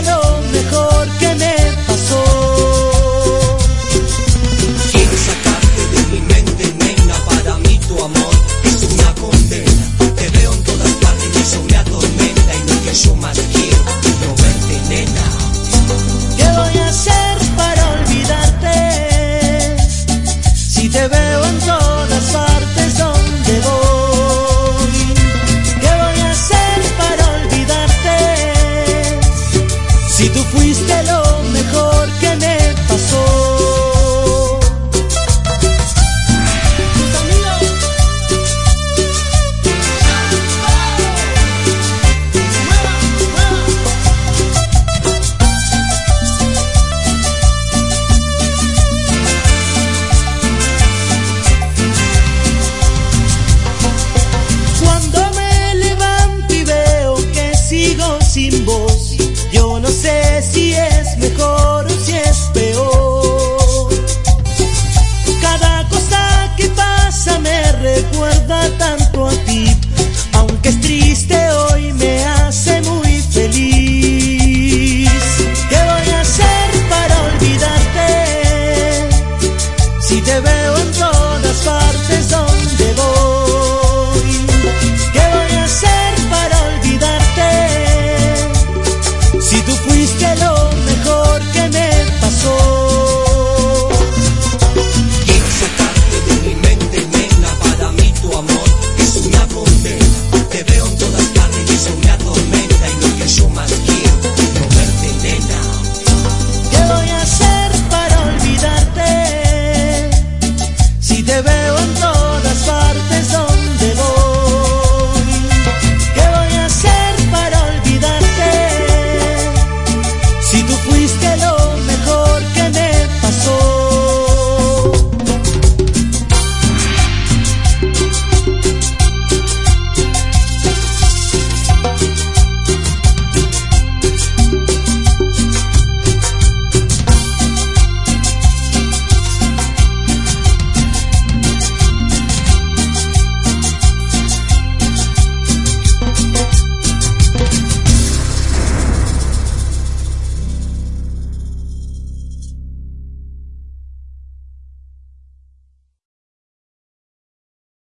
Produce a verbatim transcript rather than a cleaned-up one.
fuiste lo mejor que me pasó. Quiero sacarte de mi mente, nena, para mí tu amor es una condena. Te veo en todas partes y eso me atormenta, y lo que yo más quiero es no verte, nena. ¿Qué voy a hacer para olvidarte? Si te veo en todas partes donde voy. ¿Qué voy a hacer para olvidarte? Si tú fuiste lo mejor que me pasó. Sin vos, yo no sé si es mejor o si es peor. Cada cosa que pasa me recuerda tanto a ti, aunque es triste hoy me hace muy feliz. ¿Qué voy a hacer para olvidarte? Si te veo en todas partes donde voy. ¿Qué voy a hacer para olvidarte? Si tú fuiste lo